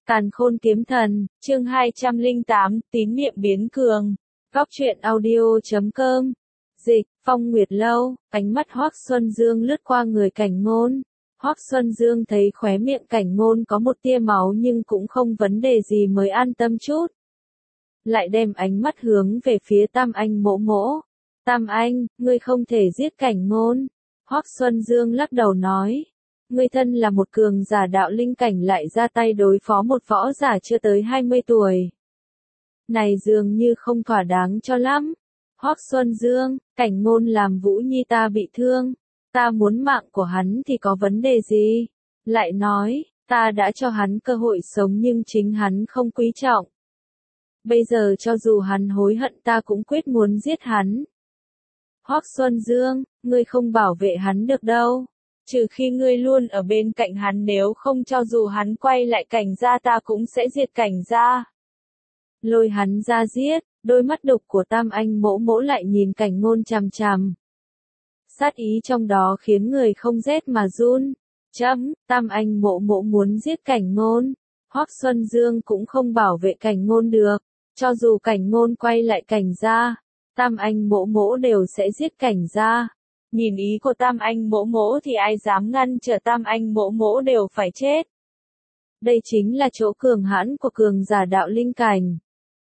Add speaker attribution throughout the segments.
Speaker 1: Càn Khôn Kiếm Thần, chương 208, tín niệm biến cường. Góc truyện audio.com. Dịch, Phong Nguyệt Lâu, ánh mắt Hoắc Xuân Dương lướt qua người Cảnh Ngôn. Hoắc Xuân Dương thấy khóe miệng Cảnh Ngôn có một tia máu nhưng cũng không vấn đề gì mới an tâm chút. Lại đem ánh mắt hướng về phía Tam Anh Mỗ Mỗ. Tam Anh, ngươi không thể giết Cảnh Ngôn. Hoắc Xuân Dương lắc đầu nói. Ngươi thân là một cường giả đạo linh cảnh lại ra tay đối phó một võ giả chưa tới 20 tuổi. Này dường như không thỏa đáng cho lắm. Hoắc Xuân Dương, Cảnh Ngôn làm Vũ Nhi ta bị thương. Ta muốn mạng của hắn thì có vấn đề gì? Lại nói, ta đã cho hắn cơ hội sống nhưng chính hắn không quý trọng. Bây giờ cho dù hắn hối hận ta cũng quyết muốn giết hắn. Hoắc Xuân Dương, ngươi không bảo vệ hắn được đâu. Trừ khi ngươi luôn ở bên cạnh hắn, nếu không cho dù hắn quay lại Cảnh gia ta cũng sẽ diệt Cảnh gia. Lôi hắn ra giết, đôi mắt đục của Tam Anh Mỗ Mỗ lại nhìn Cảnh Ngôn chằm chằm. Sát ý trong đó khiến người không rét mà run. Tam Anh Mỗ Mỗ muốn giết Cảnh Ngôn. Hoắc Xuân Dương cũng không bảo vệ Cảnh Ngôn được. Cho dù Cảnh Ngôn quay lại Cảnh gia, Tam Anh Mỗ Mỗ đều sẽ giết Cảnh gia. Nhìn ý của Tam Anh Mỗ Mỗ thì ai dám ngăn trở Tam Anh Mỗ Mỗ đều phải chết. Đây chính là chỗ cường hãn của cường giả đạo linh cảnh.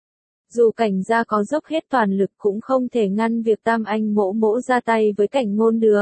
Speaker 1: Dù Cảnh gia có dốc hết toàn lực cũng không thể ngăn việc Tam Anh Mỗ Mỗ ra tay với Cảnh Ngôn được.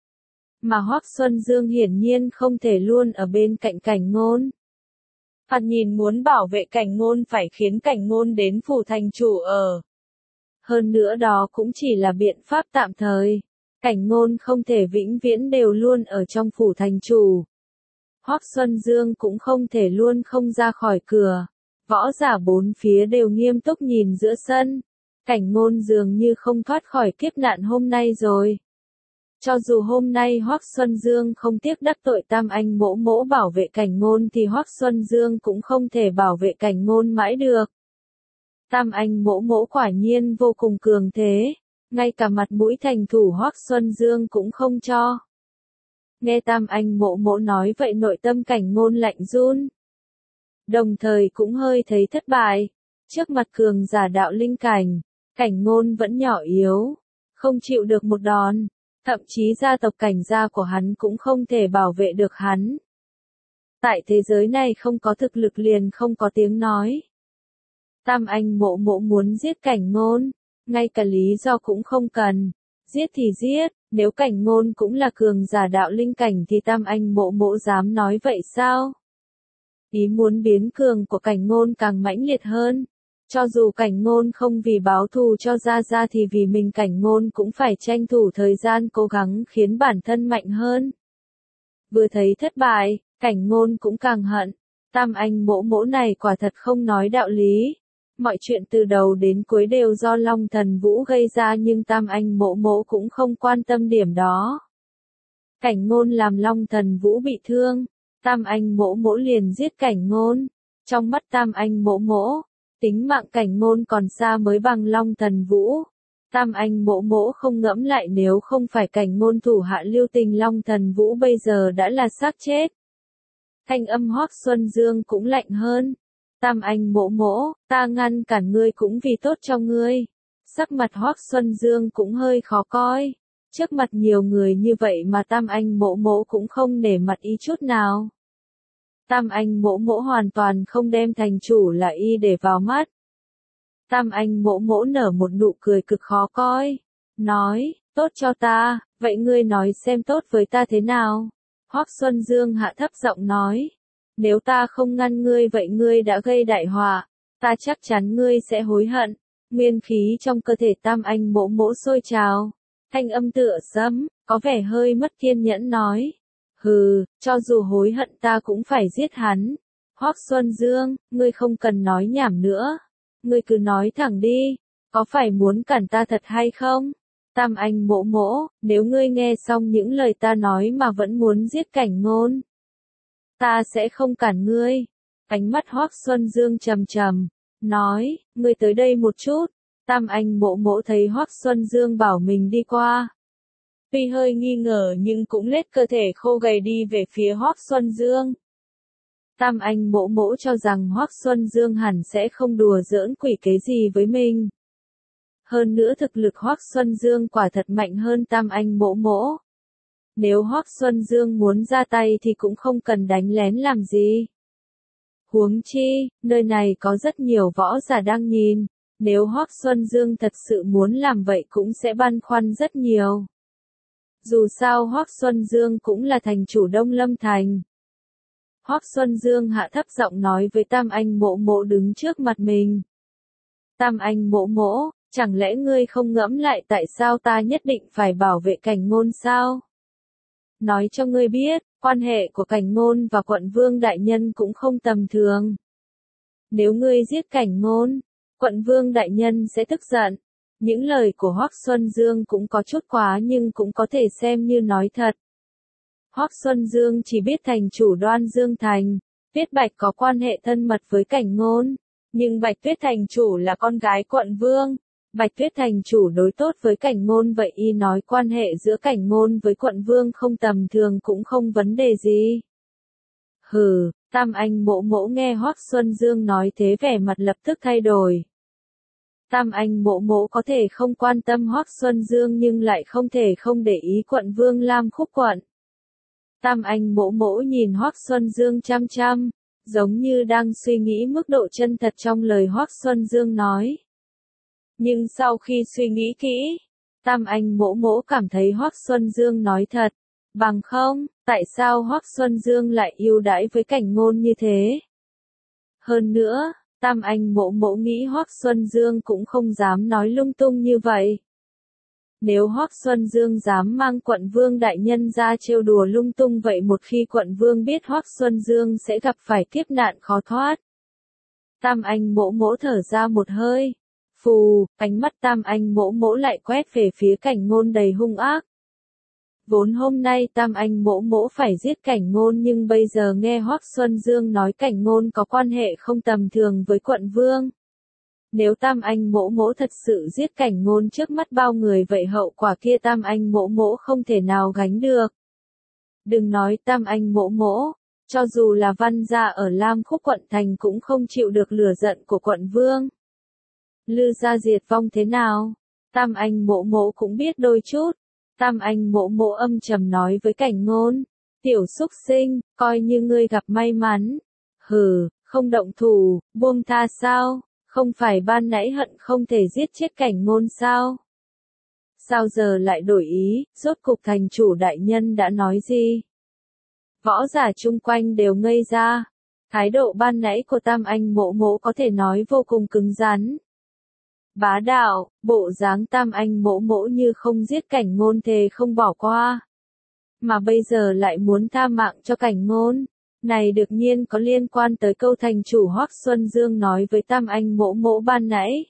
Speaker 1: Mà Hoắc Xuân Dương hiển nhiên không thể luôn ở bên cạnh Cảnh Ngôn. Hắn nhìn muốn bảo vệ Cảnh Ngôn phải khiến Cảnh Ngôn đến phủ thành chủ ở. Hơn nữa đó cũng chỉ là biện pháp tạm thời. Cảnh Ngôn không thể vĩnh viễn đều luôn ở trong phủ thành chủ. Hoắc Xuân Dương cũng không thể luôn không ra khỏi cửa. Võ giả bốn phía đều nghiêm túc nhìn giữa sân. Cảnh Ngôn dường như không thoát khỏi kiếp nạn hôm nay rồi. Cho dù hôm nay Hoắc Xuân Dương không tiếc đắc tội Tam Anh Mỗ Mỗ bảo vệ Cảnh Ngôn thì Hoắc Xuân Dương cũng không thể bảo vệ Cảnh Ngôn mãi được. Tam Anh Mỗ Mỗ quả nhiên vô cùng cường thế. Ngay cả mặt mũi thành thủ Hoắc Xuân Dương cũng không cho. Nghe Tam Anh Mỗ Mỗ nói vậy nội tâm Cảnh Ngôn lạnh run. Đồng thời cũng hơi thấy thất bại. Trước mặt cường giả đạo linh cảnh, Cảnh Ngôn vẫn nhỏ yếu, không chịu được một đòn. Thậm chí gia tộc Cảnh gia của hắn cũng không thể bảo vệ được hắn. Tại thế giới này không có thực lực liền không có tiếng nói. Tam Anh Mỗ Mỗ muốn giết Cảnh Ngôn. Ngay cả lý do cũng không cần. Giết thì giết, nếu Cảnh Ngôn cũng là cường giả đạo linh cảnh thì Tam Anh Mỗ Mỗ dám nói vậy sao? Ý muốn biến cường của Cảnh Ngôn càng mãnh liệt hơn. Cho dù Cảnh Ngôn không vì báo thù cho Gia Gia thì vì mình Cảnh Ngôn cũng phải tranh thủ thời gian cố gắng khiến bản thân mạnh hơn. Vừa thấy thất bại, Cảnh Ngôn cũng càng hận. Tam Anh Mỗ Mỗ này quả thật không nói đạo lý. Mọi chuyện từ đầu đến cuối đều do Long Thần Vũ gây ra nhưng Tam Anh Mỗ Mỗ cũng không quan tâm điểm đó. Cảnh Ngôn làm Long Thần Vũ bị thương, Tam Anh Mỗ Mỗ liền giết Cảnh Ngôn. Trong mắt Tam Anh Mỗ Mỗ, tính mạng Cảnh Ngôn còn xa mới bằng Long Thần Vũ. Tam Anh Mỗ Mỗ không ngẫm lại nếu không phải Cảnh Ngôn thủ hạ lưu tình Long Thần Vũ bây giờ đã là xác chết. Thanh âm Hoắc Xuân Dương cũng lạnh hơn. Tam Anh Mỗ Mỗ, ta ngăn cản ngươi cũng vì tốt cho ngươi. Sắc mặt Hoắc Xuân Dương cũng hơi khó coi. Trước mặt nhiều người như vậy mà Tam Anh Mỗ Mỗ cũng không nể mặt ý chút nào. Tam Anh Mỗ Mỗ hoàn toàn không đem thành chủ là y để vào mắt. Tam Anh Mỗ Mỗ nở một nụ cười cực khó coi. Nói, tốt cho ta, vậy ngươi nói xem tốt với ta thế nào? Hoắc Xuân Dương hạ thấp giọng nói. Nếu ta không ngăn ngươi vậy ngươi đã gây đại họa, ta chắc chắn ngươi sẽ hối hận. Nguyên khí trong cơ thể Tam Anh Mỗ Mỗ sôi trào. Thanh âm tựa sấm, có vẻ hơi mất kiên nhẫn nói. Hừ, cho dù hối hận ta cũng phải giết hắn. Hoắc Xuân Dương, ngươi không cần nói nhảm nữa. Ngươi cứ nói thẳng đi, có phải muốn cản ta thật hay không? Tam Anh Mỗ Mỗ, nếu ngươi nghe xong những lời ta nói mà vẫn muốn giết Cảnh Ngôn, ta sẽ không cản ngươi. Ánh mắt Hoắc Xuân Dương trầm trầm, nói, ngươi tới đây một chút. Tam Anh Mỗ Mỗ thấy Hoắc Xuân Dương bảo mình đi qua. Tuy hơi nghi ngờ nhưng cũng lết cơ thể khô gầy đi về phía Hoắc Xuân Dương. Tam Anh Mỗ Mỗ cho rằng Hoắc Xuân Dương hẳn sẽ không đùa giỡn quỷ kế gì với mình. Hơn nữa thực lực Hoắc Xuân Dương quả thật mạnh hơn Tam Anh Mỗ Mỗ. Nếu Hoắc Xuân Dương muốn ra tay thì cũng không cần đánh lén làm gì. Huống chi, nơi này có rất nhiều võ giả đang nhìn, nếu Hoắc Xuân Dương thật sự muốn làm vậy cũng sẽ băn khoăn rất nhiều. Dù sao Hoắc Xuân Dương cũng là thành chủ Đông Lâm Thành. Hoắc Xuân Dương hạ thấp giọng nói với Tam Anh Mỗ Mỗ đứng trước mặt mình. Tam Anh Mỗ Mỗ, chẳng lẽ ngươi không ngẫm lại tại sao ta nhất định phải bảo vệ Cảnh Ngôn sao? Nói cho ngươi biết, quan hệ của Cảnh Ngôn và Quận Vương đại nhân cũng không tầm thường. Nếu ngươi giết Cảnh Ngôn, Quận Vương đại nhân sẽ tức giận. Những lời của Hoắc Xuân Dương cũng có chút quá nhưng cũng có thể xem như nói thật. Hoắc Xuân Dương chỉ biết thành chủ Đoan Dương Thành, Tuyết Bạch có quan hệ thân mật với Cảnh Ngôn, nhưng Bạch Tuyết thành chủ là con gái Quận Vương. Bạch Tuyết thành chủ đối tốt với Cảnh Ngôn vậy y nói quan hệ giữa Cảnh Ngôn với Quận Vương không tầm thường cũng không vấn đề gì. Hừ, Tam Anh Mỗ Mỗ nghe Hoắc Xuân Dương nói thế vẻ mặt lập tức thay đổi. Tam Anh Mỗ Mỗ có thể không quan tâm Hoắc Xuân Dương nhưng lại không thể không để ý Quận Vương Lam Khúc Quận. Tam Anh Mỗ Mỗ nhìn Hoắc Xuân Dương chăm chăm, giống như đang suy nghĩ mức độ chân thật trong lời Hoắc Xuân Dương nói. Nhưng sau khi suy nghĩ kỹ, Tam Anh Mỗ Mỗ cảm thấy Hoắc Xuân Dương nói thật. Bằng không, tại sao Hoắc Xuân Dương lại ưu đãi với Cảnh Ngôn như thế? Hơn nữa, Tam Anh Mỗ Mỗ nghĩ Hoắc Xuân Dương cũng không dám nói lung tung như vậy. Nếu Hoắc Xuân Dương dám mang Quận Vương đại nhân ra trêu đùa lung tung vậy một khi Quận Vương biết Hoắc Xuân Dương sẽ gặp phải kiếp nạn khó thoát. Tam Anh Mỗ Mỗ thở ra một hơi. Phù, ánh mắt Tam Anh Mỗ Mỗ lại quét về phía Cảnh Ngôn đầy hung ác. Vốn hôm nay Tam Anh Mỗ Mỗ phải giết Cảnh Ngôn nhưng bây giờ nghe Hoắc Xuân Dương nói Cảnh Ngôn có quan hệ không tầm thường với Quận Vương. Nếu Tam Anh Mỗ Mỗ thật sự giết Cảnh Ngôn trước mắt bao người vậy hậu quả kia Tam Anh Mỗ Mỗ không thể nào gánh được. Đừng nói Tam Anh Mỗ Mỗ, cho dù là Văn gia ở Lam Khúc Quận Thành cũng không chịu được lửa giận của Quận Vương. Lư gia diệt vong thế nào? Tam Anh Mỗ Mỗ cũng biết đôi chút. Tam Anh Mỗ Mỗ âm trầm nói với Cảnh Ngôn. Tiểu xúc sinh, coi như ngươi gặp may mắn. Hừ, không động thủ, buông tha sao? Không phải ban nãy hận không thể giết chết Cảnh Ngôn sao? Sao giờ lại đổi ý, rốt cục thành chủ đại nhân đã nói gì? Võ giả chung quanh đều ngây ra. Thái độ ban nãy của Tam Anh Mỗ Mỗ có thể nói vô cùng cứng rắn. Bá đạo, bộ dáng Tam Anh Mỗ Mỗ như không giết Cảnh Ngôn thề không bỏ qua. Mà bây giờ lại muốn tha mạng cho Cảnh Ngôn. Này đương nhiên có liên quan tới câu thành chủ Hoắc Xuân Dương nói với Tam Anh Mỗ Mỗ ban nãy.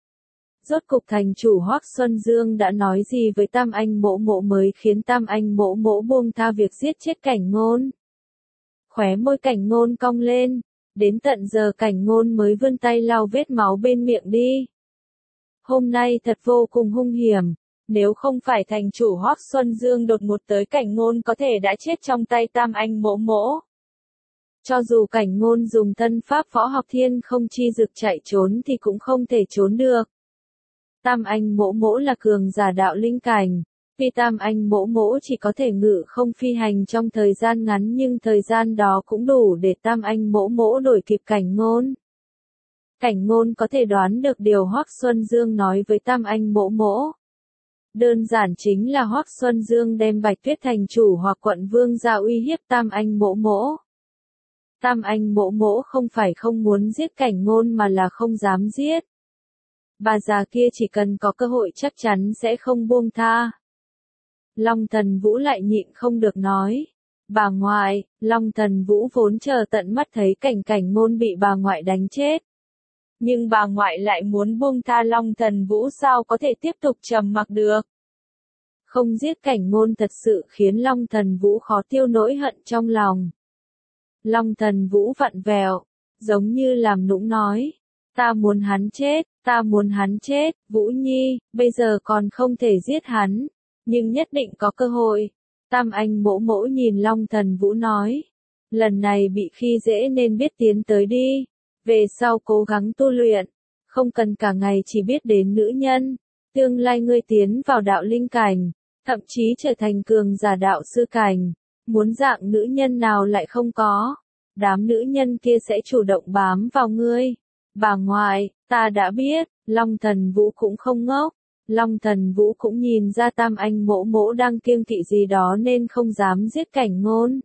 Speaker 1: Rốt cục thành chủ Hoắc Xuân Dương đã nói gì với Tam Anh Mỗ Mỗ mới khiến Tam Anh Mỗ Mỗ buông tha việc giết chết Cảnh Ngôn. Khóe môi Cảnh Ngôn cong lên, đến tận giờ Cảnh Ngôn mới vươn tay lau vết máu bên miệng đi. Hôm nay thật vô cùng hung hiểm, nếu không phải thành chủ Hoắc Xuân Dương đột ngột tới Cảnh Ngôn có thể đã chết trong tay Tam Anh Mỗ Mỗ. Cho dù Cảnh Ngôn dùng thân pháp võ học thiên không chi dực chạy trốn thì cũng không thể trốn được. Tam Anh Mỗ Mỗ là cường giả đạo linh cảnh. Tuy Tam Anh Mỗ Mỗ chỉ có thể ngự không phi hành trong thời gian ngắn nhưng thời gian đó cũng đủ để Tam Anh Mỗ Mỗ đuổi kịp Cảnh Ngôn. Cảnh Ngôn có thể đoán được điều Hoắc Xuân Dương nói với Tam Anh Mỗ Mỗ. Đơn giản chính là Hoắc Xuân Dương đem Bạch Tuyết thành chủ hoặc Quận Vương ra uy hiếp Tam Anh Mỗ Mỗ. Tam Anh Mỗ Mỗ không phải không muốn giết Cảnh Ngôn mà là không dám giết. Bà già kia chỉ cần có cơ hội chắc chắn sẽ không buông tha. Long Thần Vũ lại nhịn không được nói. Bà ngoại, Long Thần Vũ vốn chờ tận mắt thấy Cảnh Ngôn bị bà ngoại đánh chết. Nhưng bà ngoại lại muốn buông tha Long Thần Vũ sao có thể tiếp tục trầm mặc được. Không giết Cảnh Ngôn thật sự khiến Long Thần Vũ khó tiêu nỗi hận trong lòng. Long Thần Vũ vặn vẹo, giống như làm nũng nói. Ta muốn hắn chết, ta muốn hắn chết, Vũ Nhi, bây giờ còn không thể giết hắn, nhưng nhất định có cơ hội. Tam Anh Mỗ Mỗ nhìn Long Thần Vũ nói. lần này bị khi dễ nên biết tiến tới đi. Về sau cố gắng tu luyện, không cần cả ngày chỉ biết đến nữ nhân. Tương lai ngươi tiến vào đạo linh cảnh, thậm chí trở thành cường giả đạo sư cảnh. Muốn dạng nữ nhân nào lại không có. Đám nữ nhân kia sẽ chủ động bám vào ngươi. Bà ngoại, ta đã biết, Long Thần Vũ cũng không ngốc. Long Thần Vũ cũng nhìn ra Tam Anh Mỗ Mỗ đang kiêng kỵ gì đó nên không dám giết Cảnh Ngôn.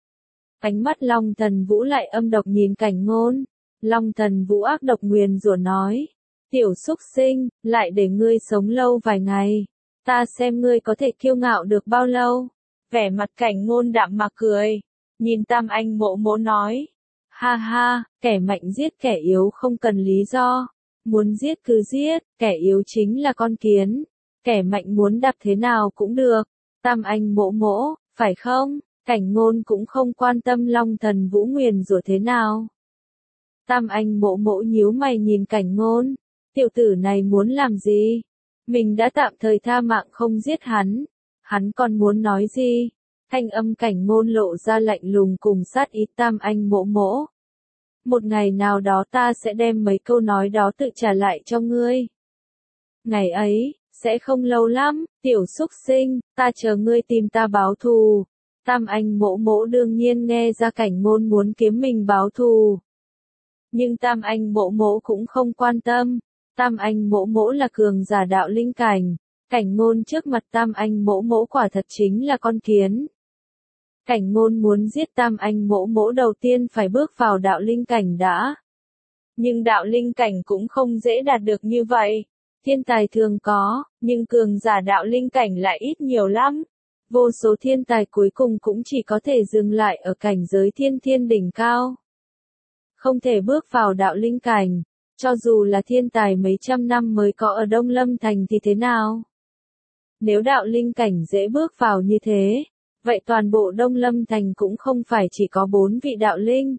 Speaker 1: Ánh mắt Long Thần Vũ lại âm độc nhìn Cảnh Ngôn. Long Thần Vũ ác độc nguyền rủa nói. Tiểu súc sinh, lại để ngươi sống lâu vài ngày. Ta xem ngươi có thể kiêu ngạo được bao lâu. Vẻ mặt Cảnh Ngôn đạm mạc cười. Nhìn Tam Anh Mỗ Mỗ nói. Ha ha, kẻ mạnh giết kẻ yếu không cần lý do. Muốn giết cứ giết, kẻ yếu chính là con kiến. Kẻ mạnh muốn đạp thế nào cũng được. Tam Anh Mỗ Mỗ, phải không? Cảnh Ngôn cũng không quan tâm Long Thần Vũ nguyền rủa thế nào. Tam Anh Mỗ Mỗ nhíu mày nhìn Cảnh Ngôn. Tiểu tử này muốn làm gì? Mình đã tạm thời tha mạng không giết hắn. Hắn còn muốn nói gì? Thanh âm Cảnh Ngôn lộ ra lạnh lùng cùng sát ý. Tam Anh Mỗ Mỗ. Một ngày nào đó ta sẽ đem mấy câu nói đó tự trả lại cho ngươi. Ngày ấy, sẽ không lâu lắm, tiểu súc sinh, ta chờ ngươi tìm ta báo thù. Tam Anh Mỗ Mỗ đương nhiên nghe ra Cảnh Ngôn muốn kiếm mình báo thù. Nhưng Tam Anh Mỗ Mỗ cũng không quan tâm. Tam Anh Mỗ Mỗ là cường giả đạo linh cảnh. Cảnh Ngôn trước mặt Tam Anh Mỗ Mỗ quả thật chính là con kiến. Cảnh Ngôn muốn giết Tam Anh Mỗ Mỗ đầu tiên phải bước vào đạo linh cảnh đã. Nhưng đạo linh cảnh cũng không dễ đạt được như vậy. Thiên tài thường có, nhưng cường giả đạo linh cảnh lại ít nhiều lắm. Vô số thiên tài cuối cùng cũng chỉ có thể dừng lại ở cảnh giới thiên thiên đỉnh cao. Không thể bước vào đạo linh cảnh. Cho dù là thiên tài mấy trăm năm mới có ở Đông Lâm Thành thì thế nào? Nếu đạo linh cảnh dễ bước vào như thế, vậy toàn bộ Đông Lâm Thành cũng không phải chỉ có 4 vị đạo linh.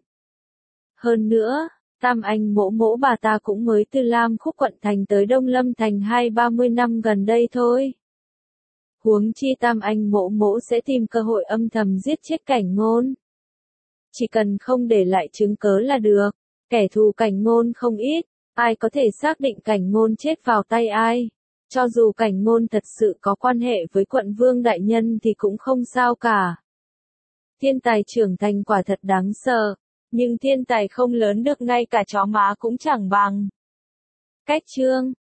Speaker 1: Hơn nữa, Tam Anh Mỗ Mỗ bà ta cũng mới từ Lam Khúc quận thành tới Đông Lâm Thành 20-30 năm gần đây thôi. Huống chi Tam Anh Mỗ Mỗ sẽ tìm cơ hội âm thầm giết chết Cảnh Ngôn. Chỉ cần không để lại chứng cớ là được. Kẻ thù Cảnh Ngôn không ít, ai có thể xác định Cảnh Ngôn chết vào tay ai. Cho dù Cảnh Ngôn thật sự có quan hệ với quận vương đại nhân thì cũng không sao cả. Thiên tài trưởng thành quả thật đáng sợ, nhưng thiên tài không lớn được ngay cả chó má cũng chẳng bằng. Cách chương